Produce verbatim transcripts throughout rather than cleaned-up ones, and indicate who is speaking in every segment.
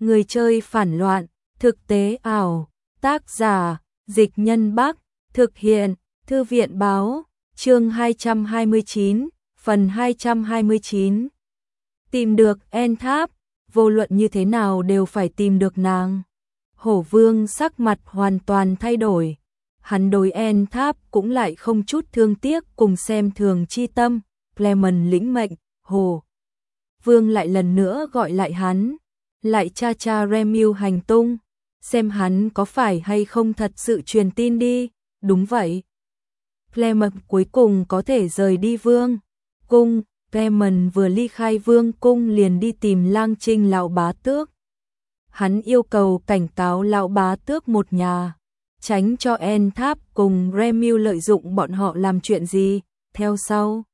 Speaker 1: Người chơi phản loạn, thực tế ảo, tác giả, Dịch Nhân Bắc, thực hiện, Thư viện báo, chương hai trăm hai mươi chín, phần hai trăm hai mươi chín. Tìm được En Tháp, vô luận như thế nào đều phải tìm được nàng. Hổ Vương sắc mặt hoàn toàn thay đổi, hắn đối En Tháp cũng lại không chút thương tiếc cùng xem thường chi tâm. Clement lĩnh mệnh, Hổ Vương lại lần nữa gọi lại hắn, lại tra tra Remil hành tung, xem hắn có phải hay không thật sự truyền tin đi. Đúng vậy. Clement cuối cùng có thể rời đi Vương cung. Clement vừa ly khai Vương cung liền đi tìm Lang Trinh lão bá tước. Hắn yêu cầu cảnh cáo lão bá tước một nhà, tránh cho En Tháp cùng Remil lợi dụng bọn họ làm chuyện gì. Theo sau,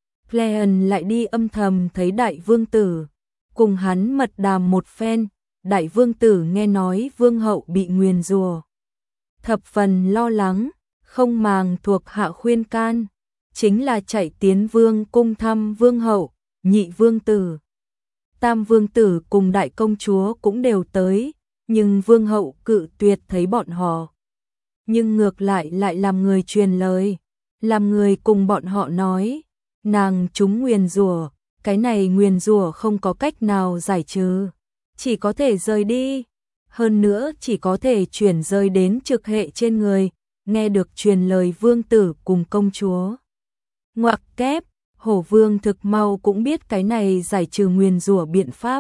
Speaker 1: Clement lại đi âm thầm thấy đại vương tử, cùng hắn mật đàm một phen. Đại vương tử nghe nói vương hậu bị nguyền rủa, thập phần lo lắng, không màng thuộc hạ khuyên can, chính là chạy tiến vương cung thăm vương hậu. Nhị vương tử, tam vương tử cùng đại công chúa cũng đều tới, nhưng vương hậu cự tuyệt thấy bọn họ. Nhưng ngược lại lại làm người truyền lời, làm người cùng bọn họ nói, nàng trúng nguyền rủa, cái này nguyền rủa không có cách nào giải trừ, chỉ có thể rời đi, hơn nữa chỉ có thể chuyển rơi đến trực hệ trên người. Nghe được truyền lời vương tử cùng công chúa ngoặc kép, Hổ Vương thực mau cũng biết cái này giải trừ nguyền rủa biện pháp.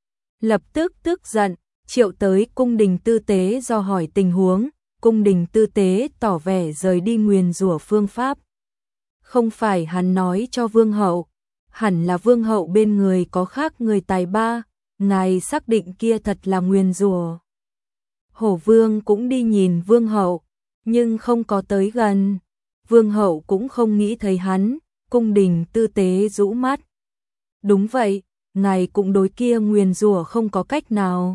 Speaker 1: Lập tức tức giận, triệu tới cung đình tư tế do hỏi tình huống. Cung đình tư tế tỏ vẻ rời đi nguyền rủa phương pháp không phải hắn nói cho vương hậu, hẳn là vương hậu bên người có khác người tài ba, ngài xác định kia thật là nguyền rủa. Hổ Vương cũng đi nhìn vương hậu, nhưng không có tới gần. Vương hậu cũng không nghĩ thấy hắn. Cung đình tư tế rũ mắt. Đúng vậy, ngài cũng đối kia nguyền rủa không có cách nào.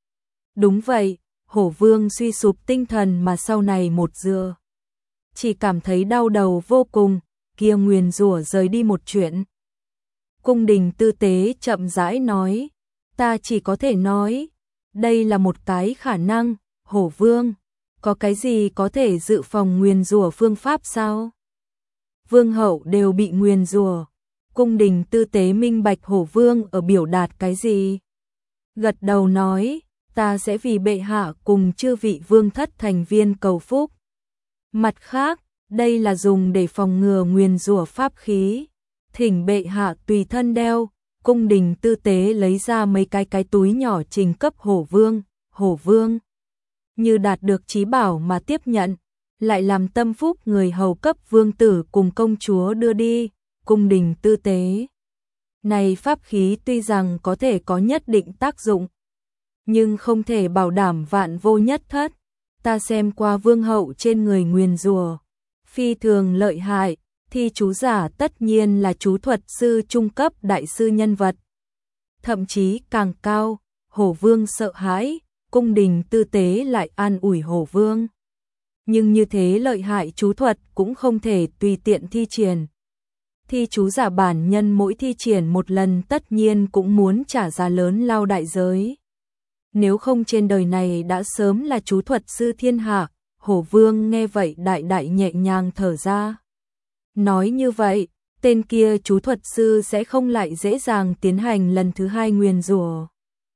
Speaker 1: Đúng vậy. Hổ Vương suy sụp tinh thần mà sau này một dựa, chỉ cảm thấy đau đầu vô cùng. Kia nguyền rủa rời đi một chuyện. Cung đình tư tế chậm rãi nói, ta chỉ có thể nói, đây là một cái khả năng. Hổ Vương, có cái gì có thể dự phòng nguyền rủa phương pháp sao? Vương hậu đều bị nguyền rủa. Cung đình tư tế minh bạch Hổ Vương ở biểu đạt cái gì. Gật đầu nói, ta sẽ vì bệ hạ cùng chư vị vương thất thành viên cầu phúc. Mặt khác, đây là dùng để phòng ngừa nguyền rủa pháp khí, thỉnh bệ hạ tùy thân đeo. Cung đình tư tế lấy ra mấy cái cái túi nhỏ trình cấp Hổ Vương. Hổ Vương như đạt được chí bảo mà tiếp nhận, lại làm tâm phúc người hầu cấp vương tử cùng công chúa đưa đi. Cung đình tư tế, này pháp khí tuy rằng có thể có nhất định tác dụng, nhưng không thể bảo đảm vạn vô nhất thất. Ta xem qua vương hậu trên người nguyền rủa, phi thường lợi hại, thi chú giả tất nhiên là chú thuật sư trung cấp đại sư nhân vật, thậm chí càng cao. Hổ Vương sợ hãi. Cung đình tư tế lại an ủi Hổ Vương, nhưng như thế lợi hại chú thuật cũng không thể tùy tiện thi triển. Thi chú giả bản nhân mỗi thi triển một lần tất nhiên cũng muốn trả giá lớn lao đại giới, nếu không trên đời này đã sớm là chú thuật sư thiên hạ. Hổ Vương nghe vậy đại đại nhẹ nhàng thở ra, nói như vậy, tên kia chú thuật sư sẽ không lại dễ dàng tiến hành lần thứ hai nguyền rủa.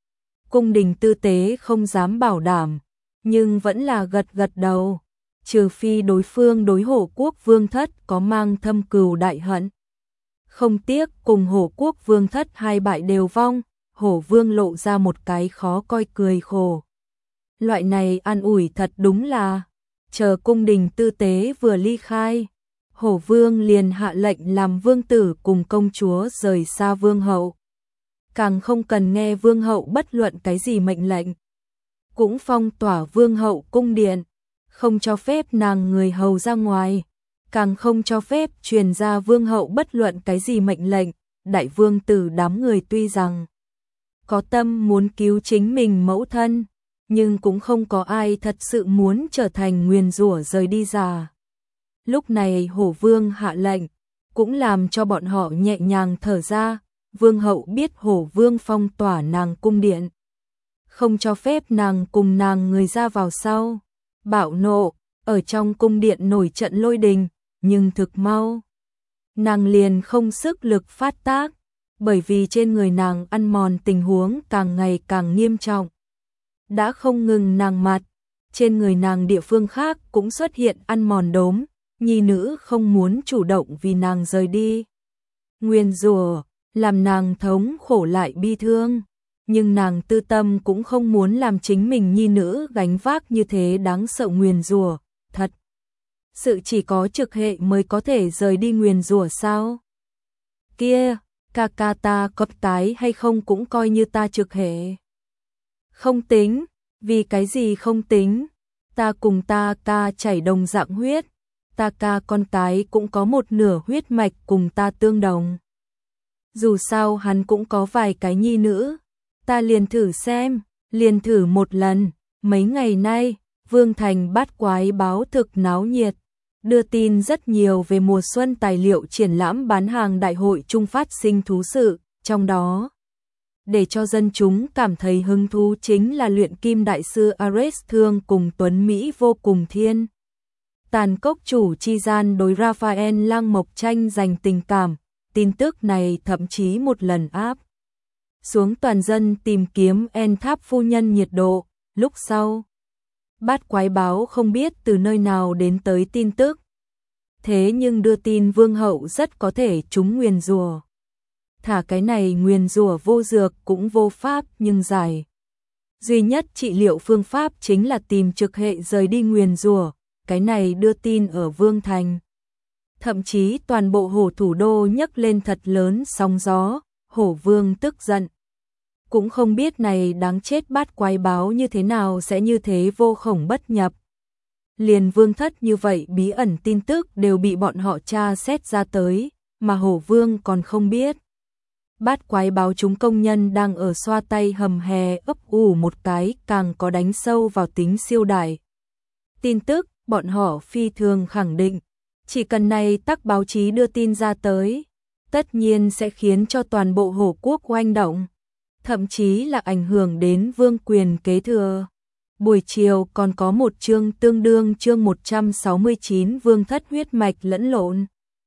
Speaker 1: Cung đình tư tế không dám bảo đảm, nhưng vẫn là gật gật đầu, trừ phi đối phương đối Hổ Quốc vương thất có mang thâm cừu đại hận. Không tiếc cùng Hổ Quốc vương thất hai bại đều vong. Hổ Vương lộ ra một cái khó coi cười khổ. Loại này an ủi thật đúng là, chờ cung đình tư tế vừa ly khai, Hổ Vương liền hạ lệnh làm vương tử cùng công chúa rời xa vương hậu, càng không cần nghe vương hậu bất luận cái gì mệnh lệnh, cũng phong tỏa vương hậu cung điện, không cho phép nàng người hầu ra ngoài, càng không cho phép truyền ra vương hậu bất luận cái gì mệnh lệnh. Đại vương tử đám người tuy rằng có tâm muốn cứu chính mình mẫu thân, nhưng cũng không có ai thật sự muốn trở thành nguyền rủa rời đi già. Lúc này Hổ Vương hạ lệnh, cũng làm cho bọn họ nhẹ nhàng thở ra. Vương hậu biết Hổ Vương phong tỏa nàng cung điện, không cho phép nàng cùng nàng người ra vào sau. Bạo nộ, ở trong cung điện nổi trận lôi đình, nhưng thực mau. Nàng liền không sức lực phát tác, bởi vì trên người nàng ăn mòn tình huống càng ngày càng nghiêm trọng. Đã không ngừng nàng mặt, trên người nàng địa phương khác cũng xuất hiện ăn mòn đốm, nhi nữ không muốn chủ động vì nàng rời đi. Nguyền rủa làm nàng thống khổ lại bi thương, nhưng nàng tư tâm cũng không muốn làm chính mình nhi nữ gánh vác như thế đáng sợ nguyền rủa. Thật sự chỉ có trực hệ mới có thể rời đi nguyền rủa sao? Kia, ca ca ta có tái hay không cũng coi như ta trực hệ. Không tính, vì cái gì không tính? Ta cùng ta ca chảy đồng dạng huyết, ta ca con tái cũng có một nửa huyết mạch cùng ta tương đồng. Dù sao hắn cũng có vài cái nhi nữ, ta liền thử xem, liền thử một lần. Mấy ngày nay, Vương Thành Bát Quái báo thực náo nhiệt, đưa tin rất nhiều về mùa xuân tài liệu triển lãm bán hàng đại hội chung phát sinh thú sự, trong đó để cho dân chúng cảm thấy hứng thú chính là luyện kim đại sư Ares Thương cùng Tuấn Mỹ vô cùng thiên. Tàn cốc chủ chi gian đối Raphael Lăng Mộc tranh giành tình cảm, tin tức này thậm chí một lần áp xuống toàn dân tìm kiếm En Tháp phu nhân nhiệt độ. Lúc sau, Bát Quái báo không biết từ nơi nào đến tới tin tức. Thế nhưng đưa tin vương hậu rất có thể trúng nguyền rủa. Thả cái này nguyền rủa vô dược cũng vô pháp nhưng giải. Duy nhất trị liệu phương pháp chính là tìm trực hệ rời đi nguyền rủa. Cái này đưa tin ở Vương Thành. Thậm chí toàn bộ Hổ thủ đô nhấc lên thật lớn sóng gió, Hổ Vương tức giận. Cũng không biết này đáng chết Bát Quái báo như thế nào sẽ như thế vô khổng bất nhập. Liền Vương thất như vậy bí ẩn tin tức đều bị bọn họ tra xét ra tới, mà Hổ Vương còn không biết. Bát Quái báo chúng công nhân đang ở xoa tay hầm hè ấp ủ một cái càng có đánh sâu vào tính siêu đại. Tin tức, bọn họ phi thường khẳng định, chỉ cần này tắc báo chí đưa tin ra tới, tất nhiên sẽ khiến cho toàn bộ Hổ quốc oanh động, thậm chí là ảnh hưởng đến vương quyền kế thừa. Buổi chiều còn có một chương tương đương chương một trăm sáu mươi chín vương thất huyết mạch lẫn lộn.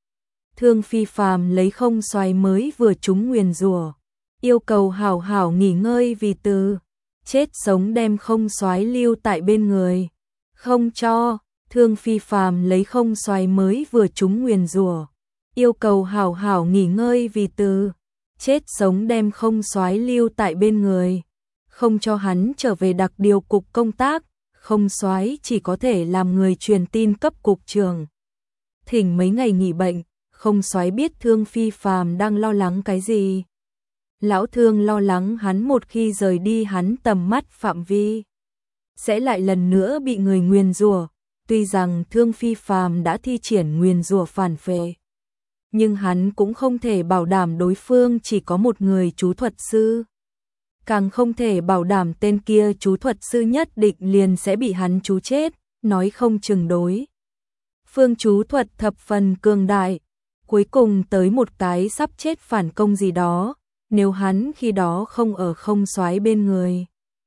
Speaker 1: Thương Phi Phàm lấy không xoài mới vừa trúng nguyền rủa, yêu cầu hảo hảo nghỉ ngơi vì từ chết sống đem không xoái lưu tại bên người. Không cho, Thương Phi Phàm lấy không xoài mới vừa trúng nguyền rủa, yêu cầu hảo hảo nghỉ ngơi vì từ chết sống đem không xoái lưu tại bên người. Không cho hắn trở về đặc điều cục công tác, không xoái chỉ có thể làm người truyền tin cấp cục trưởng. Thỉnh mấy ngày nghỉ bệnh, không xoái biết Thương Phi Phàm đang lo lắng cái gì. Lão Thương lo lắng hắn một khi rời đi hắn tầm mắt phạm vi, sẽ lại lần nữa bị người nguyền rủa. Tuy rằng Thương Phi Phàm đã thi triển nguyền rủa phản phệ, nhưng hắn cũng không thể bảo đảm đối phương chỉ có một người chú thuật sư. Càng không thể bảo đảm tên kia chú thuật sư nhất định liền sẽ bị hắn chú chết, nói không chừng đối phương chú thuật thập phần cường đại, cuối cùng tới một cái sắp chết phản công gì đó, nếu hắn khi đó không ở không xoái bên người.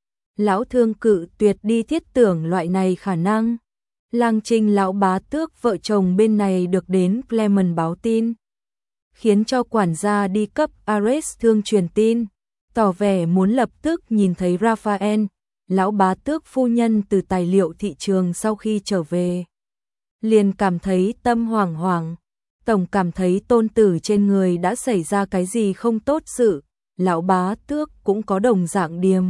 Speaker 1: Lão Thương cự tuyệt đi thiết tưởng loại này khả năng. Lang Trinh lão bá tước vợ chồng bên này được đến Clement báo tin, khiến cho quản gia đi cấp Ares Thương truyền tin, tỏ vẻ muốn lập tức nhìn thấy Raphael. Lão bá tước phu nhân từ tài liệu thị trường sau khi trở về, liền cảm thấy tâm hoảng hoảng, tổng cảm thấy tôn tử trên người đã xảy ra cái gì không tốt sự. Lão bá tước cũng có đồng dạng điềm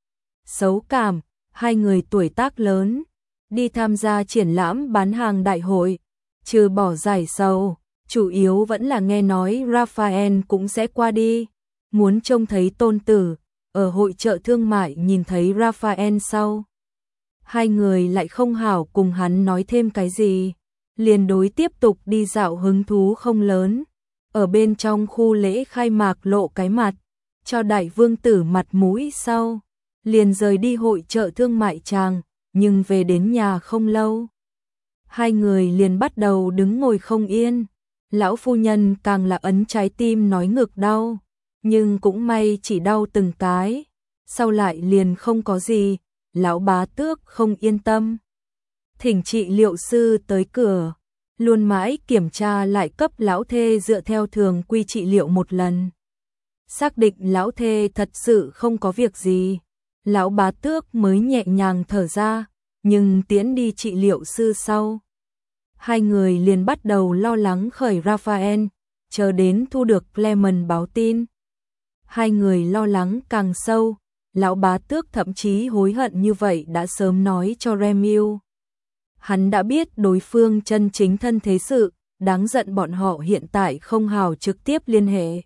Speaker 1: xấu cảm, hai người tuổi tác lớn, đi tham gia triển lãm bán hàng đại hội, trừ bỏ giải sầu, chủ yếu vẫn là nghe nói Raphael cũng sẽ qua đi, muốn trông thấy tôn tử. Ở hội chợ thương mại nhìn thấy Raphael sau, hai người lại không hảo cùng hắn nói thêm cái gì, liền đối tiếp tục đi dạo hứng thú không lớn. Ở bên trong khu lễ khai mạc lộ cái mặt, cho đại vương tử mặt mũi sau, liền rời đi hội chợ thương mại tràng, nhưng về đến nhà không lâu, hai người liền bắt đầu đứng ngồi không yên. Lão phu nhân càng là ấn trái tim nói ngực đau, nhưng cũng may chỉ đau từng cái. sau lại liền không có gì, lão bá tước không yên tâm. Thỉnh trị liệu sư tới cửa, luôn mãi kiểm tra lại cấp lão thê dựa theo thường quy trị liệu một lần. Xác định lão thê thật sự không có việc gì, lão bá tước mới nhẹ nhàng thở ra, nhưng tiễn đi trị liệu sư sau. Hai người liền bắt đầu lo lắng khởi Raphael, chờ đến thu được Clement báo tin. Hai người lo lắng càng sâu, lão bá tước thậm chí hối hận như vậy đã sớm nói cho Remiu. Hắn đã biết đối phương chân chính thân thế sự, đáng giận bọn họ hiện tại không hào trực tiếp liên hệ.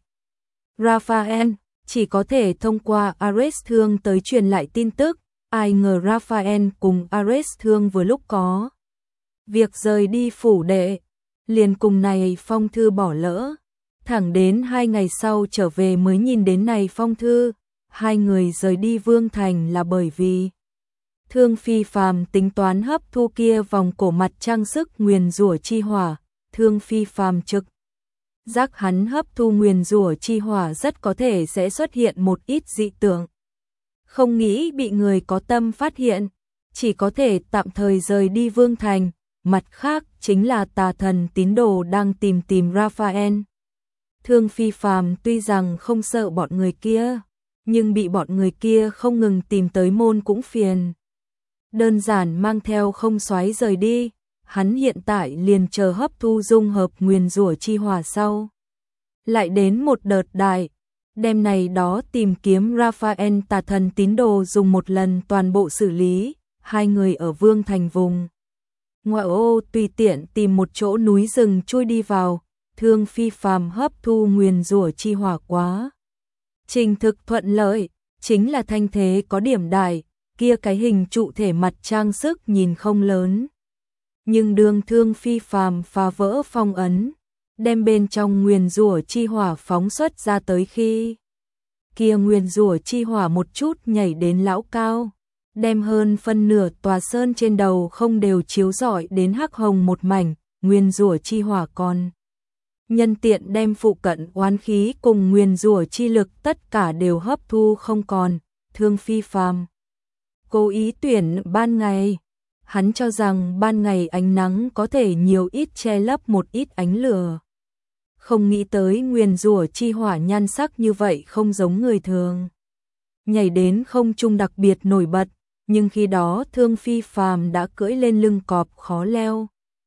Speaker 1: Raphael chỉ có thể thông qua Ares Thương tới truyền lại tin tức, ai ngờ Raphael cùng Ares Thương vừa lúc có việc rời đi phủ đệ, liền cùng này phong thư bỏ lỡ. Thẳng đến hai ngày sau trở về mới nhìn đến này phong thư, hai người rời đi Vương Thành là bởi vì Thương Phi Phàm tính toán hấp thu kia vòng cổ mặt trang sức nguyền rủa chi hỏa, Thương Phi Phàm trực giác hắn hấp thu nguyền rủa chi hỏa rất có thể sẽ xuất hiện một ít dị tượng. Không nghĩ bị người có tâm phát hiện, chỉ có thể tạm thời rời đi Vương Thành, mặt khác chính là tà thần tín đồ đang tìm tìm Raphael. Thương Phi Phàm tuy rằng không sợ bọn người kia, nhưng bị bọn người kia không ngừng tìm tới môn cũng phiền. Đơn giản mang theo không xoáy rời đi, hắn hiện tại liền chờ hấp thu dung hợp nguyền rủa chi hỏa sau. Lại đến một đợt đại, đêm này đó tìm kiếm Raphael tà thần tín đồ dùng một lần toàn bộ xử lý, hai người ở Vương Thành vùng ngoại ô tùy tiện tìm một chỗ núi rừng chui đi vào, Thương Phi Phàm hấp thu nguyền rủa chi hỏa quá. Trình thực thuận lợi, chính là thanh thế có điểm đại, kia cái hình trụ thể mặt trang sức nhìn không lớn. Nhưng đường Thương Phi Phàm phá vỡ phong ấn, đem bên trong nguyền rủa chi hỏa phóng xuất ra tới khi kia nguyền rủa chi hỏa một chút nhảy đến lão cao, đem hơn phân nửa tòa sơn trên đầu không đều chiếu rọi đến hắc hồng một mảnh, nguyên rủa chi hỏa còn nhân tiện đem phụ cận oán khí cùng nguyên rủa chi lực tất cả đều hấp thu không còn. Thương Phi Phàm cố ý tuyển ban ngày, hắn cho rằng ban ngày ánh nắng có thể nhiều ít che lấp một ít ánh lửa. Không nghĩ tới nguyên rủa chi hỏa nhan sắc như vậy không giống người thường. Nhảy đến không trung đặc biệt nổi bật, nhưng khi đó Thương Phi Phàm đã cưỡi lên lưng cọp khó leo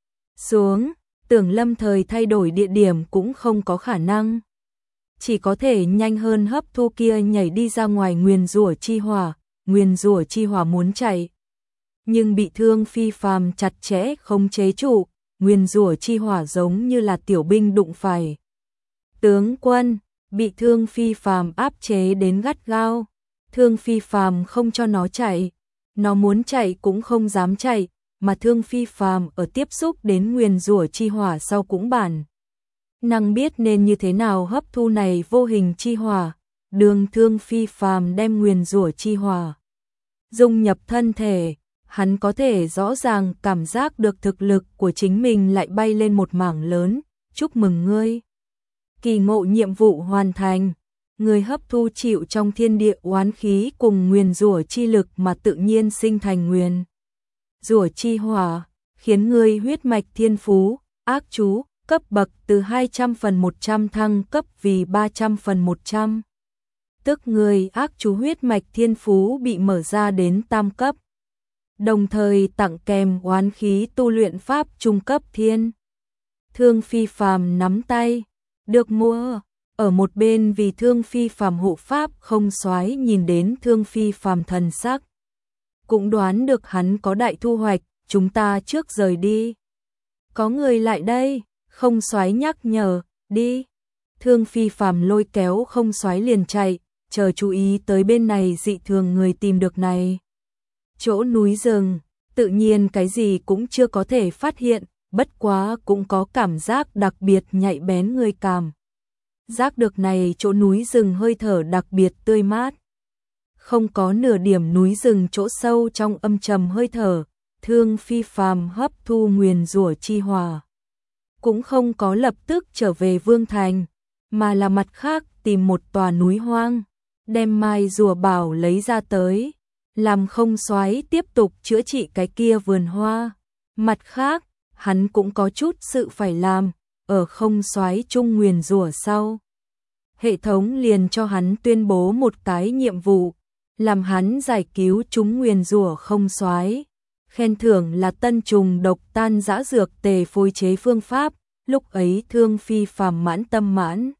Speaker 1: xuống, tưởng lâm thời thay đổi địa điểm cũng không có khả năng. Chỉ có thể nhanh hơn hấp thu kia nhảy đi ra ngoài nguyền rủa chi hỏa, nguyền rủa chi hỏa muốn chạy. Nhưng bị Thương Phi Phàm chặt chẽ không chế trụ, nguyền rủa chi hỏa giống như là tiểu binh đụng phải. Tướng quân, bị Thương Phi Phàm áp chế đến gắt gao, Thương Phi Phàm không cho nó chạy. Nó muốn chạy cũng không dám chạy, mà Thương Phi Phàm ở tiếp xúc đến nguyền rủa chi hỏa sau cũng bản năng biết nên như thế nào hấp thu này vô hình chi hỏa. Đường Thương Phi Phàm đem nguyền rủa chi hỏa dung nhập thân thể, hắn có thể rõ ràng cảm giác được thực lực của chính mình lại bay lên một mảng lớn. Chúc mừng ngươi, kỳ ngộ nhiệm vụ hoàn thành. Người hấp thu chịu trong thiên địa oán khí cùng nguyền rủa chi lực mà tự nhiên sinh thành nguyền rủa chi hỏa, khiến ngươi huyết mạch thiên phú, ác chú, cấp bậc từ hai trăm phần một trăm thăng cấp vì ba trăm phần một trăm. Tức người ác chú huyết mạch thiên phú bị mở ra đến tam cấp. Đồng thời tặng kèm oán khí tu luyện pháp trung cấp thiên. Thương Phi Phàm nắm tay, được mua. Ở một bên vì Thương Phi Phàm hộ pháp không xoái nhìn đến Thương Phi Phàm thần sắc, cũng đoán được hắn có đại thu hoạch. Chúng ta trước rời đi. Có người lại đây, không xoái nhắc nhở, đi. Thương Phi Phàm lôi kéo không xoái liền chạy, chờ chú ý tới bên này dị thường người tìm được này. Chỗ núi rừng, tự nhiên cái gì cũng chưa có thể phát hiện, bất quá cũng có cảm giác đặc biệt nhạy bén người cảm. Giác được này chỗ núi rừng hơi thở đặc biệt tươi mát. Không có nửa điểm núi rừng chỗ sâu trong âm trầm hơi thở, Thương Phi Phàm hấp thu nguyền rủa chi hỏa. Cũng không có lập tức trở về Vương Thành, mà là mặt khác tìm một tòa núi hoang, đem mai rùa bảo lấy ra tới, làm không soái tiếp tục chữa trị cái kia vườn hoa. Mặt khác, hắn cũng có chút sự phải làm, ở không soái trung nguyền rủa sau. Hệ thống liền cho hắn tuyên bố một cái nhiệm vụ, làm hắn giải cứu chúng nguyền rủa không soái. Khen thưởng là tân trùng độc tan dã dược tề phối chế phương pháp, lúc ấy Thương Phi phàm mãn tâm mãn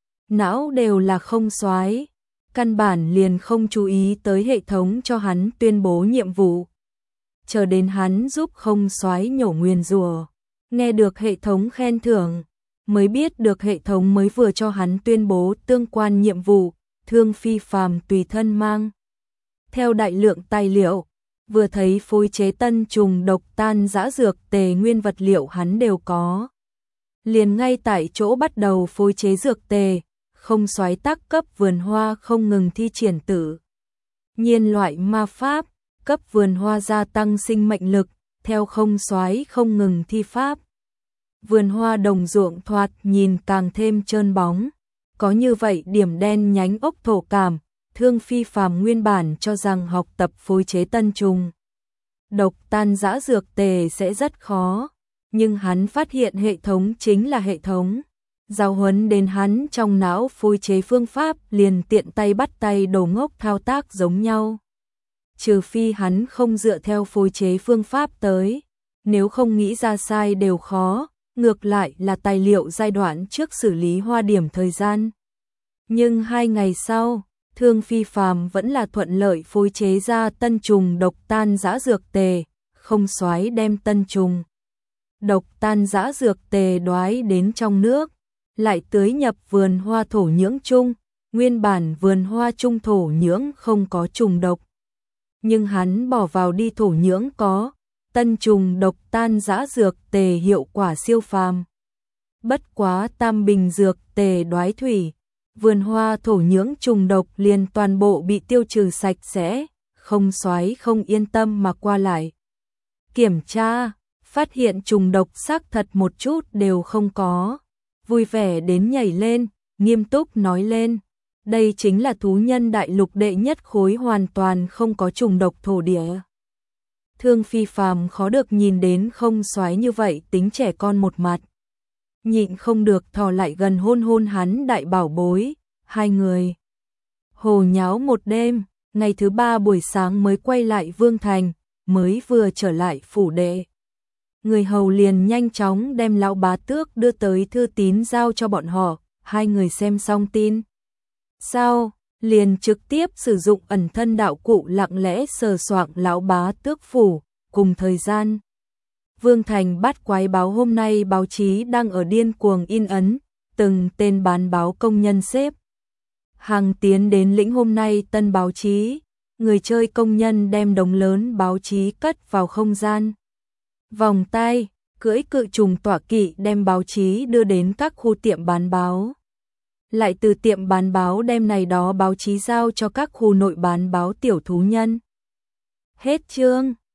Speaker 1: não đều là không soái, căn bản liền không chú ý tới hệ thống cho hắn tuyên bố nhiệm vụ. Chờ đến hắn giúp không soái nhổ nguyền rủa, nghe được hệ thống khen thưởng, mới biết được hệ thống mới vừa cho hắn tuyên bố tương quan nhiệm vụ. Thương Phi phàm tùy thân mang theo đại lượng tài liệu, vừa thấy phối chế tân trùng độc tan dã dược tề nguyên vật liệu hắn đều có. Liền ngay tại chỗ bắt đầu phối chế dược tề, không soái tác cấp vườn hoa không ngừng thi triển tự nhiên loại ma pháp, cấp vườn hoa gia tăng sinh mệnh lực, theo không soái không ngừng thi pháp. Vườn hoa đồng ruộng thoạt nhìn càng thêm trơn bóng, có như vậy điểm đen nhánh ốc thổ cảm. Thương Phi phàm nguyên bản cho rằng học tập phối chế tân trùng độc tan dã dược tề sẽ rất khó, nhưng hắn phát hiện hệ thống chính là hệ thống. Giáo huấn đến hắn trong não phối chế phương pháp liền tiện tay bắt tay đồ ngốc thao tác giống nhau. Trừ phi hắn không dựa theo phối chế phương pháp tới, nếu không nghĩ ra sai đều khó, ngược lại là tài liệu giai đoạn trước xử lý hoa điểm thời gian. Nhưng hai ngày sau, Thương Phi phàm vẫn là thuận lợi phối chế ra tân trùng độc tan dã dược tề, không soái đem tân trùng độc tan dã dược tề đoái đến trong nước, lại tưới nhập vườn hoa thổ nhưỡng chung. Nguyên bản vườn hoa chung thổ nhưỡng không có trùng độc, nhưng hắn bỏ vào đi thổ nhưỡng có, tân trùng độc tan dã dược tề hiệu quả siêu phàm. Bất quá tam bình dược tề đoái thủy, vườn hoa thổ nhưỡng trùng độc liền toàn bộ bị tiêu trừ sạch sẽ, không soái không yên tâm mà qua lại. Kiểm tra, phát hiện trùng độc xác thật một chút đều không có, vui vẻ đến nhảy lên, nghiêm túc nói lên, đây chính là thú nhân đại lục đệ nhất khối hoàn toàn không có trùng độc thổ địa. Thương Phi phàm khó được nhìn đến không soái như vậy tính trẻ con một mặt, nhịn không được thò lại gần hôn hôn hắn đại bảo bối. Hai người hồ nháo một đêm, ngày thứ ba buổi sáng mới quay lại Vương Thành, mới vừa trở lại phủ đệ. Người hầu liền nhanh chóng đem lão bá tước đưa tới thư tín giao cho bọn họ, hai người xem xong tin. Sau, liền trực tiếp sử dụng ẩn thân đạo cụ lặng lẽ sờ soạng lão bá tước phủ, cùng thời gian. Vương Thành bắt quái báo hôm nay báo chí đang ở điên cuồng in ấn, từng tên bán báo công nhân xếp hàng tiến đến lĩnh hôm nay tân báo chí, người chơi công nhân đem đống lớn báo chí cất vào không gian. Vòng tay, cưỡi cự trùng tọa kỵ đem báo chí đưa đến các khu tiệm bán báo. Lại từ tiệm bán báo đem này đó báo chí giao cho các khu nội bán báo tiểu thú nhân. Hết chương.